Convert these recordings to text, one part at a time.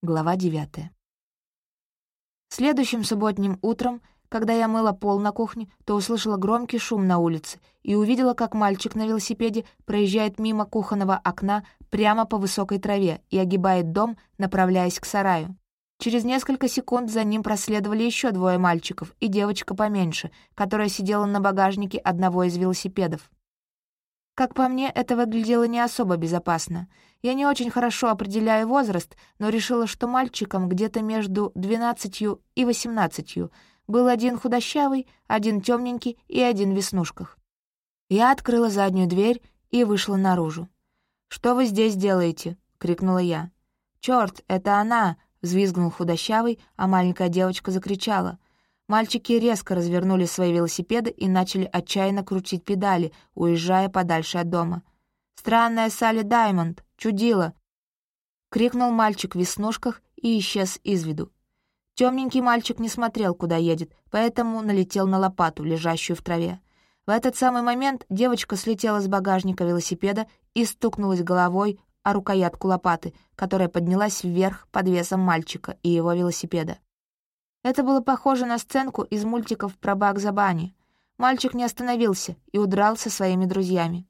Глава 9. Следующим субботним утром, когда я мыла пол на кухне, то услышала громкий шум на улице и увидела, как мальчик на велосипеде проезжает мимо кухонного окна прямо по высокой траве и огибает дом, направляясь к сараю. Через несколько секунд за ним проследовали еще двое мальчиков и девочка поменьше, которая сидела на багажнике одного из велосипедов. Как по мне, это выглядело не особо безопасно. Я не очень хорошо определяю возраст, но решила, что мальчикам где-то между 12 и 18. Был один худощавый, один темненький и один в веснушках. Я открыла заднюю дверь и вышла наружу. «Что вы здесь делаете?» — крикнула я. «Чёрт, это она!» — взвизгнул худощавый, а маленькая девочка закричала. Мальчики резко развернули свои велосипеды и начали отчаянно крутить педали, уезжая подальше от дома. «Странная Салли Даймонд! Чудила!» — крикнул мальчик в веснушках и исчез из виду. Темненький мальчик не смотрел, куда едет, поэтому налетел на лопату, лежащую в траве. В этот самый момент девочка слетела с багажника велосипеда и стукнулась головой о рукоятку лопаты, которая поднялась вверх под весом мальчика и его велосипеда. Это было похоже на сценку из мультиков про Багза Банни. Мальчик не остановился и удрал со своими друзьями.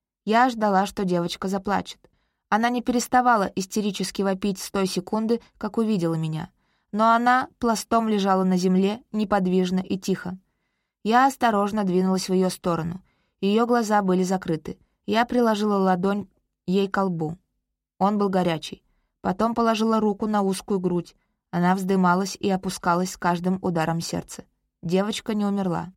Я ждала, что девочка заплачет. Она не переставала истерически вопить с той секунды, как увидела меня. Но она пластом лежала на земле, неподвижно и тихо. Я осторожно двинулась в ее сторону. Ее глаза были закрыты. Я приложила ладонь ей к лбу. Он был горячий. Потом положила руку на узкую грудь. Она вздымалась и опускалась с каждым ударом сердца. Девочка не умерла.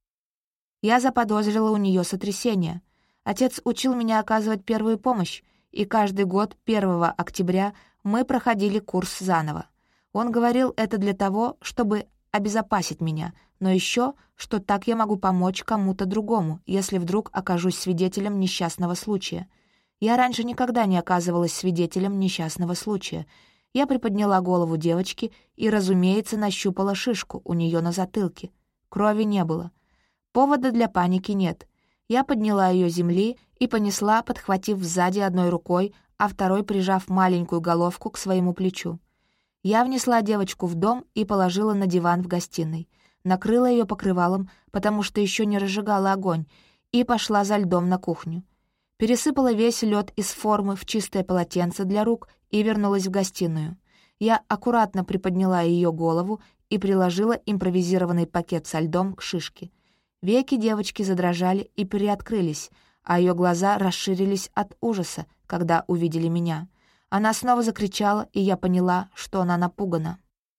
Я заподозрила у нее сотрясение. Отец учил меня оказывать первую помощь, и каждый год 1 октября мы проходили курс заново. Он говорил это для того, чтобы обезопасить меня, но еще, что так я могу помочь кому-то другому, если вдруг окажусь свидетелем несчастного случая. Я раньше никогда не оказывалась свидетелем несчастного случая. Я приподняла голову девочки и, разумеется, нащупала шишку у нее на затылке. Крови не было. Повода для паники нет. Я подняла ее с земли и понесла, подхватив сзади одной рукой, а второй прижав маленькую головку к своему плечу. Я внесла девочку в дом и положила на диван в гостиной. Накрыла ее покрывалом, потому что еще не разжигала огонь, и пошла за льдом на кухню. Пересыпала весь лед из формы в чистое полотенце для рук и вернулась в гостиную. Я аккуратно приподняла ее голову и приложила импровизированный пакет со льдом к шишке. Веки девочки задрожали и приоткрылись, а ее глаза расширились от ужаса, когда увидели меня. Она снова закричала, и я поняла, что она напугана.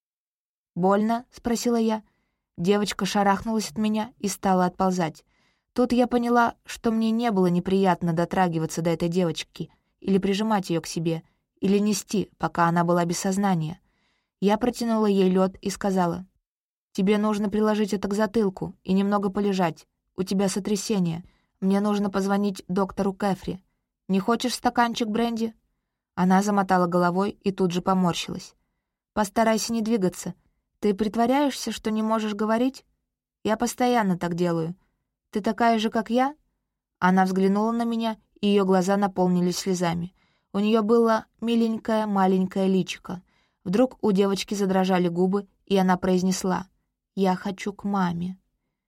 «Больно?» — спросила я. Девочка шарахнулась от меня и стала отползать. Тут я поняла, что мне не было неприятно дотрагиваться до этой девочки или прижимать ее к себе, или нести, пока она была без сознания. Я протянула ей лед и сказала: «Тебе нужно приложить это к затылку и немного полежать. У тебя сотрясение. Мне нужно позвонить доктору Кэфри. Не хочешь стаканчик бренди?» Она замотала головой и тут же поморщилась. «Постарайся не двигаться. Ты притворяешься, что не можешь говорить? Я постоянно так делаю. Ты такая же, как я?» Она взглянула на меня, и ее глаза наполнились слезами. У нее было миленькое маленькое личико. Вдруг у девочки задрожали губы, и она произнесла: «Я хочу к маме».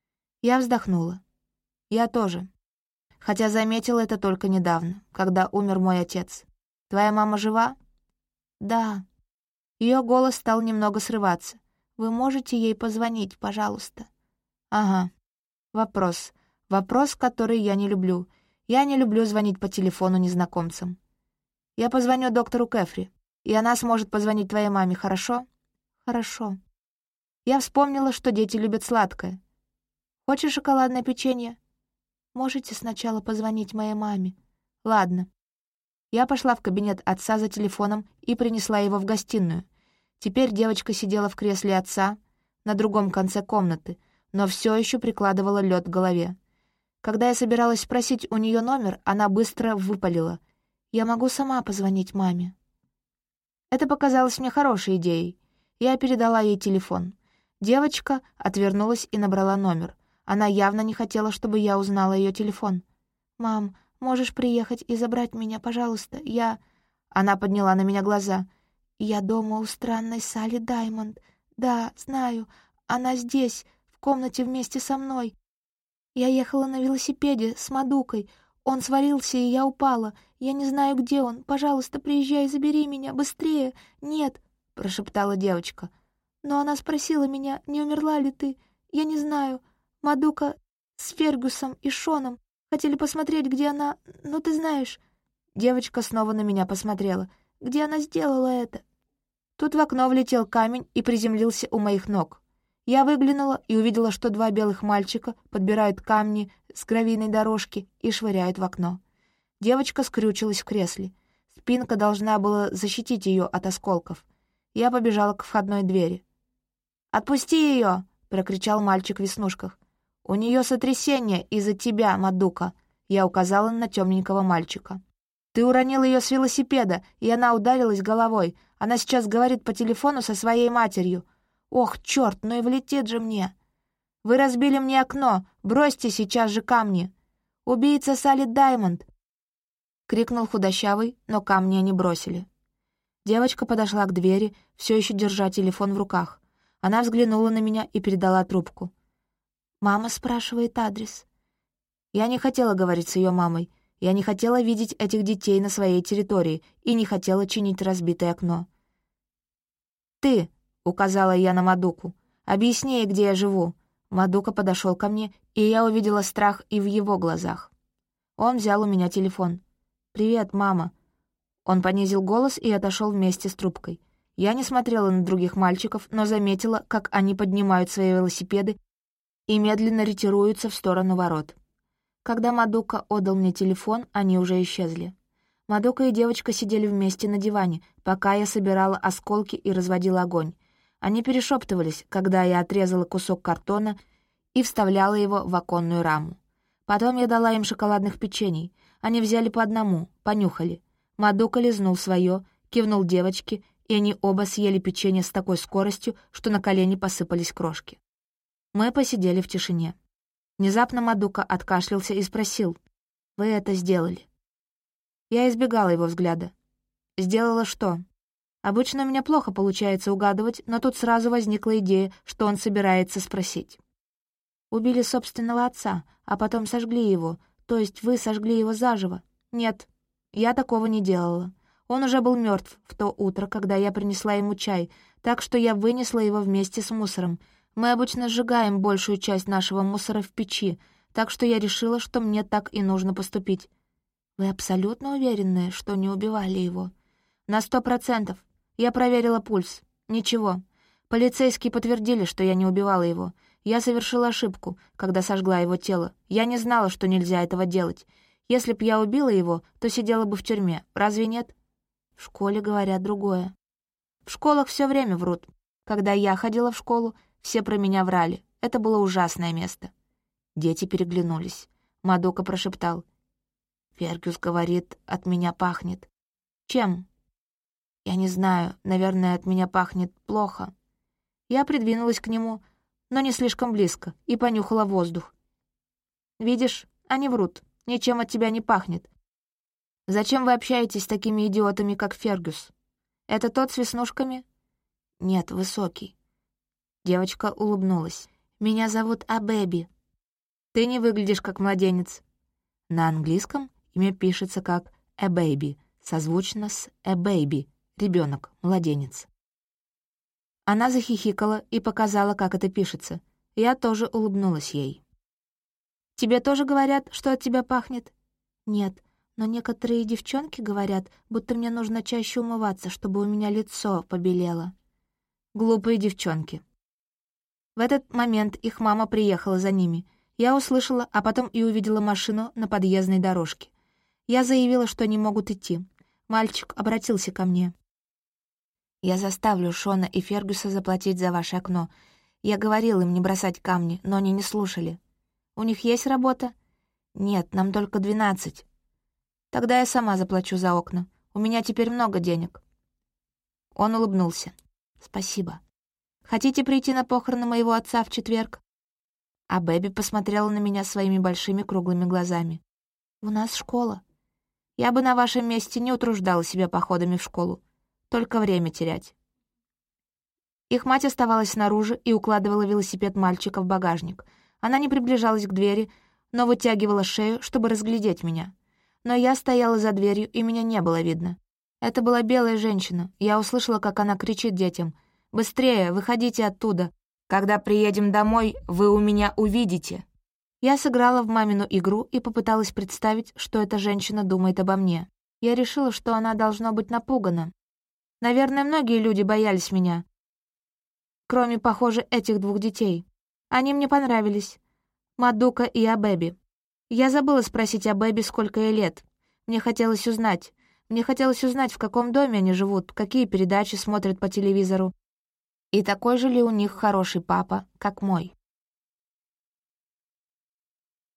Я вздохнула. Я тоже. Хотя заметила это только недавно, когда умер мой отец. «Твоя мама жива?» «Да». Ее голос стал немного срываться. «Вы можете ей позвонить, пожалуйста?» «Ага». Вопрос. Вопрос, который я не люблю. Я не люблю звонить по телефону незнакомцам. Я позвоню доктору Кэфри, и она сможет позвонить твоей маме, хорошо? Хорошо. Я вспомнила, что дети любят сладкое. Хочешь шоколадное печенье? Можете сначала позвонить моей маме. Ладно. Я пошла в кабинет отца за телефоном и принесла его в гостиную. Теперь девочка сидела в кресле отца на другом конце комнаты, но все еще прикладывала лед к голове. Когда я собиралась спросить у нее номер, она быстро выпалила: «Я могу сама позвонить маме». Это показалось мне хорошей идеей. Я передала ей телефон. Девочка отвернулась и набрала номер. Она явно не хотела, чтобы я узнала ее телефон. «Мам, можешь приехать и забрать меня, пожалуйста? Я...» Она подняла на меня глаза. «Я дома у странной Салли Даймонд. Да, знаю, она здесь, в комнате вместе со мной. Я ехала на велосипеде с Мадукой. Он свалился, и я упала. Я не знаю, где он. Пожалуйста, приезжай и забери меня. Быстрее!» «Нет», — прошептала девочка. «Но она спросила меня, не умерла ли ты. Я не знаю. Мадука с Фергюсом и Шоном хотели посмотреть, где она... Ну, ты знаешь...» Девочка снова на меня посмотрела. «Где она сделала это?» Тут в окно влетел камень и приземлился у моих ног. Я выглянула и увидела, что два белых мальчика подбирают камни с гравийной дорожки и швыряют в окно. Девочка скрючилась в кресле. Спинка должна была защитить ее от осколков. Я побежала к входной двери. «Отпусти ее!» — прокричал мальчик в веснушках. «У нее сотрясение из-за тебя, Мадука!» Я указала на темненького мальчика. «Ты уронил ее с велосипеда, и она ударилась головой. Она сейчас говорит по телефону со своей матерью. Ох, черт, ну и влетит же мне! Вы разбили мне окно, бросьте сейчас же камни! Убийца Салли Даймонд!» — крикнул худощавый, но камни они бросили. Девочка подошла к двери, все еще держа телефон в руках. Она взглянула на меня и передала трубку. «Мама спрашивает адрес». Я не хотела говорить с ее мамой. Я не хотела видеть этих детей на своей территории и не хотела чинить разбитое окно. «Ты!» — указала я на Мадуку. «Объясни ей, где я живу». Мадука подошел ко мне, и я увидела страх и в его глазах. Он взял у меня телефон. «Привет, мама». Он понизил голос и отошел вместе с трубкой. Я не смотрела на других мальчиков, но заметила, как они поднимают свои велосипеды и медленно ретируются в сторону ворот. Когда Мадука отдал мне телефон, они уже исчезли. Мадука и девочка сидели вместе на диване, пока я собирала осколки и разводила огонь. Они перешептывались, когда я отрезала кусок картона и вставляла его в оконную раму. Потом я дала им шоколадных печений. Они взяли по одному, понюхали. Мадука лизнул свое, кивнул девочке, и они оба съели печенье с такой скоростью, что на колени посыпались крошки. Мы посидели в тишине. Внезапно Мадука откашлялся и спросил: «Вы это сделали?» Я избегала его взгляда. «Сделала что?» Обычно у меня плохо получается угадывать, но тут сразу возникла идея, что он собирается спросить. «Убили собственного отца, а потом сожгли его, то есть вы сожгли его заживо?» «Нет, я такого не делала. Он уже был мертв в то утро, когда я принесла ему чай, так что я вынесла его вместе с мусором. Мы обычно сжигаем большую часть нашего мусора в печи, так что я решила, что мне так и нужно поступить». «Вы абсолютно уверены, что не убивали его?» «На 100%. Я проверила пульс. Ничего. Полицейские подтвердили, что я не убивала его. Я совершила ошибку, когда сожгла его тело. Я не знала, что нельзя этого делать. Если б я убила его, то сидела бы в тюрьме. Разве нет?» «В школе говорят другое». «В школах все время врут. Когда я ходила в школу, все про меня врали. Это было ужасное место». Дети переглянулись. Мадука прошептал: «Фергюс говорит, от меня пахнет». «Чем?» «Я не знаю, наверное, от меня пахнет плохо». Я придвинулась к нему, но не слишком близко, и понюхала воздух. «Видишь, они врут, ничем от тебя не пахнет. Зачем вы общаетесь с такими идиотами, как Фергюс? Это тот с веснушками?» «Нет, высокий». Девочка улыбнулась. «Меня зовут Абэби». «Ты не выглядишь как младенец». На английском имя пишется как «a baby», созвучно с «a baby» — ребенок, младенец. Она захихикала и показала, как это пишется. Я тоже улыбнулась ей. «Тебе тоже говорят, что от тебя пахнет?» «Нет, но некоторые девчонки говорят, будто мне нужно чаще умываться, чтобы у меня лицо побелело». Глупые девчонки. В этот момент их мама приехала за ними. Я услышала, а потом и увидела машину на подъездной дорожке. Я заявила, что они могут идти. Мальчик обратился ко мне. «Я заставлю Шона и Фергюса заплатить за ваше окно. Я говорил им не бросать камни, но они не слушали. У них есть работа?» «Нет, нам только 12. Тогда я сама заплачу за окна. У меня теперь много денег». Он улыбнулся. «Спасибо. Хотите прийти на похороны моего отца в четверг?» А Бэби посмотрела на меня своими большими круглыми глазами. «У нас школа. Я бы на вашем месте не утруждала себя походами в школу. Только время терять. Их мать оставалась снаружи и укладывала велосипед мальчика в багажник. Она не приближалась к двери, но вытягивала шею, чтобы разглядеть меня. Но я стояла за дверью, и меня не было видно. Это была белая женщина. Я услышала, как она кричит детям: «Быстрее, выходите оттуда! Когда приедем домой, вы у меня увидите!» Я сыграла в мамину игру и попыталась представить, что эта женщина думает обо мне. Я решила, что она должна быть напугана. Наверное, многие люди боялись меня, кроме, похоже, этих двух детей. Они мне понравились. Мадука и Абеби. Я забыла спросить Абеби, сколько ей лет. Мне хотелось узнать, в каком доме они живут, какие передачи смотрят по телевизору. И такой же ли у них хороший папа, как мой.